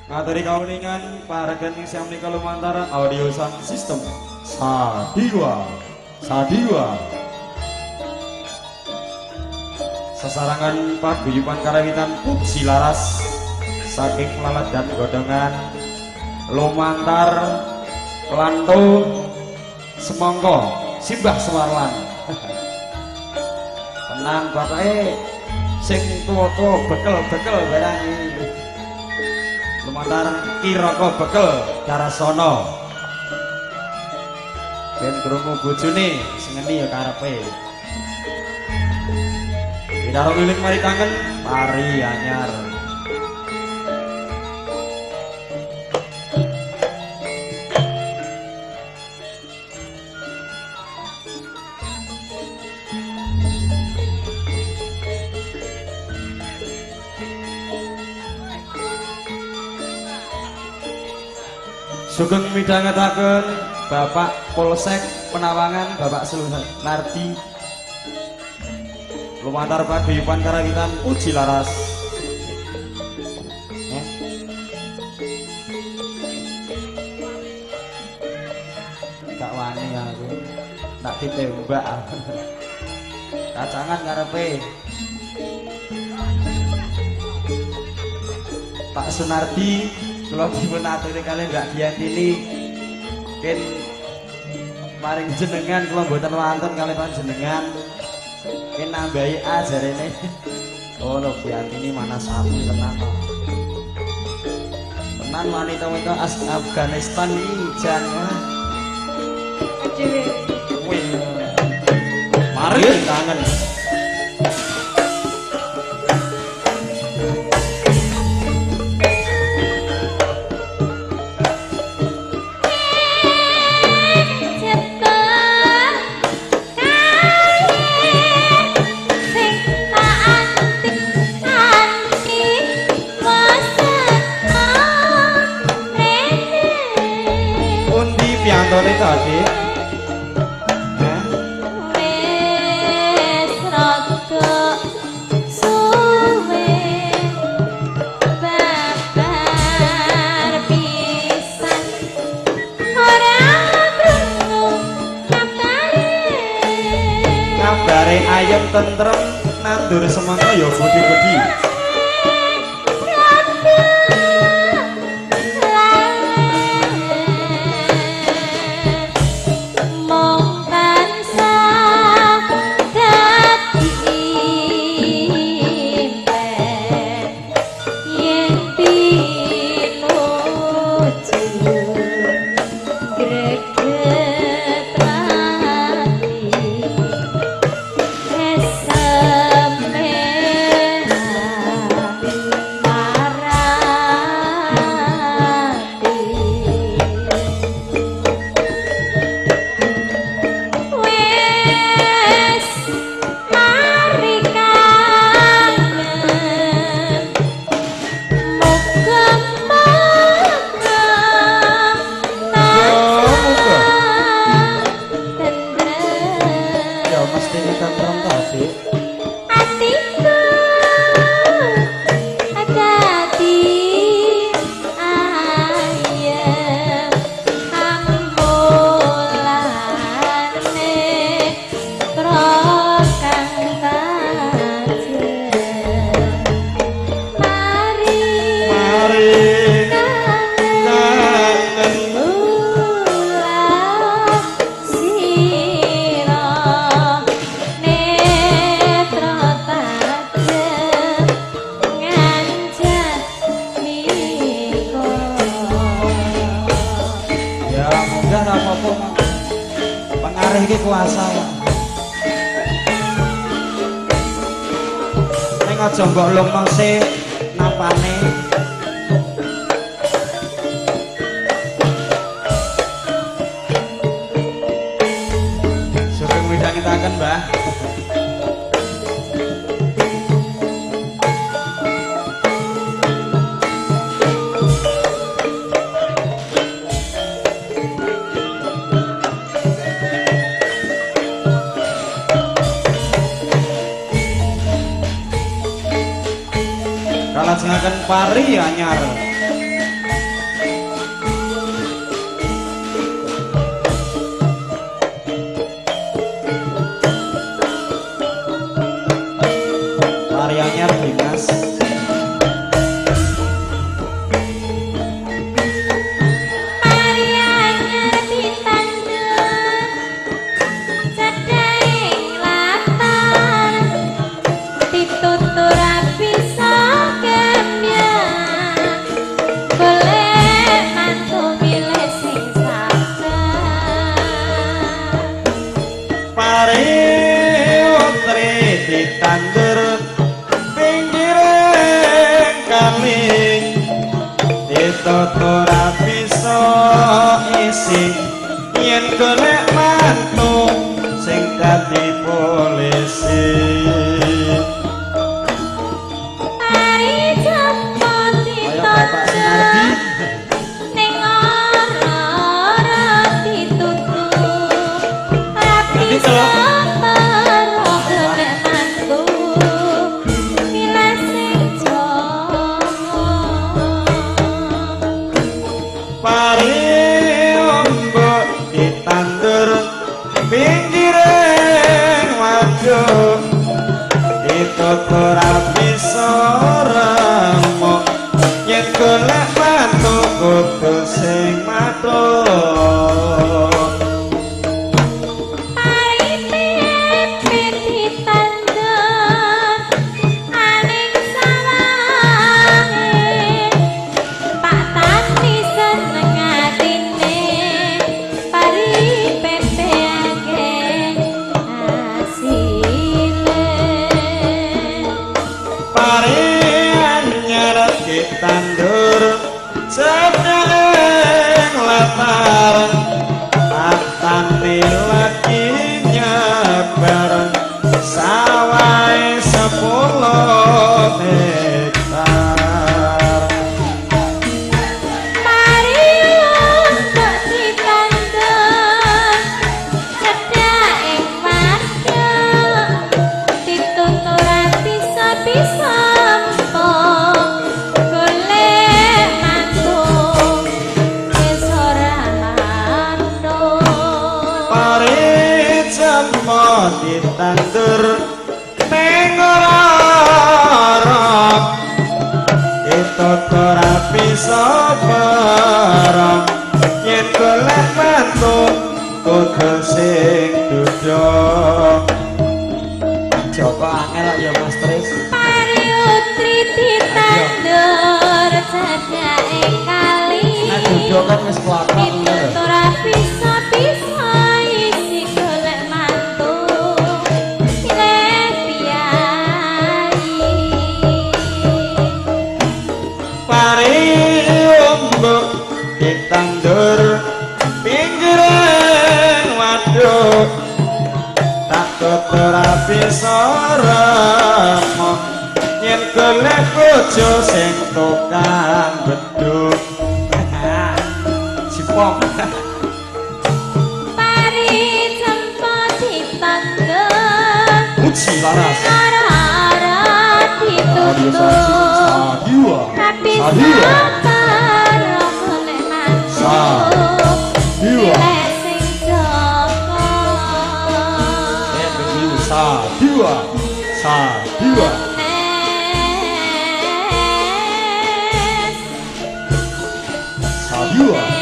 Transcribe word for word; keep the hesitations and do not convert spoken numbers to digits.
Ngaturi kauningan paragan ing sami lumantar audio sound system Sadiwa Sadiwa sesarangan paguyuban karawitan Puji Laras saking lalat dan godongan lumantar Lanto Semongko Simbah Semarlan tenang bapak eh sing tua-tua bekel-bekel barang ini lumantar Kiroko bekel Darasono ben krungu bojone sengeni ya karepe Bidaro liling mari kangen pari anyar Sugeng midhangetaken Bapak Polsek Penawangan Bapak Sunardi lumantar paguyuban karawitan Puji Laras eh? Gak wani aku tak ditembak kacangan karepe Pak Sunardi kalau dipun aturi kalian gak diantini mungkin maring jenengan kalau mboten wonten kalian panjenengan mungkin nambahi ajar ini oh lo diantini mana sapi tenan tenan wanita-wanita as Afghanistan ini jangan mari kangen Antone tadi eh wis rada suwe babar pisan ora krungu kabare kabare ayem tentrem nandur semangka ya budi-budi pengarih iki kuasa ning aja mbok lomose napane sugeng midhangetaken Mbah kalajengaken pari anyar ora bisa isi yen golek mantu sing dadi polisi Mari cepet ditondo ning ora ditutup ora bisa perlu golek mantu pilih sing jowo pari ombok ditandur pinggiring waduk ditutur ora bisa remuk yen golek mantu kudu sing matur Mari pipit ditandur aning sawange Pak Tani seneng atine pari pepeake asile pari anyar ditandur sedeng latar atane lagi nyebar sawai sepuluh hektar Mari untuk ditandur cedak ing waduk ditutur bisa-bisa empuk golek mantu wis ora mantuk pari jempo ditandur ning ora ditutur ora bisa barang yen golek mantu kudu sing duduk Joko angel ya Mas Tris Mari utri ditandur cedak ing kali nek duduk kan wis kelakon ditutur bisa-bisa isi golek mantu pilih piyai pari ombok ditandur pinggiring waduk takut ora bisa remuk yen golek bojo sing tukang beduk Cipok Mari jempo ditandur Uci laras ora ditutup Sadiwa tapi Sadiwa sabar golek mantu Sadiwa pilih sing joko Sadiwa Sadiwa es Sadiwa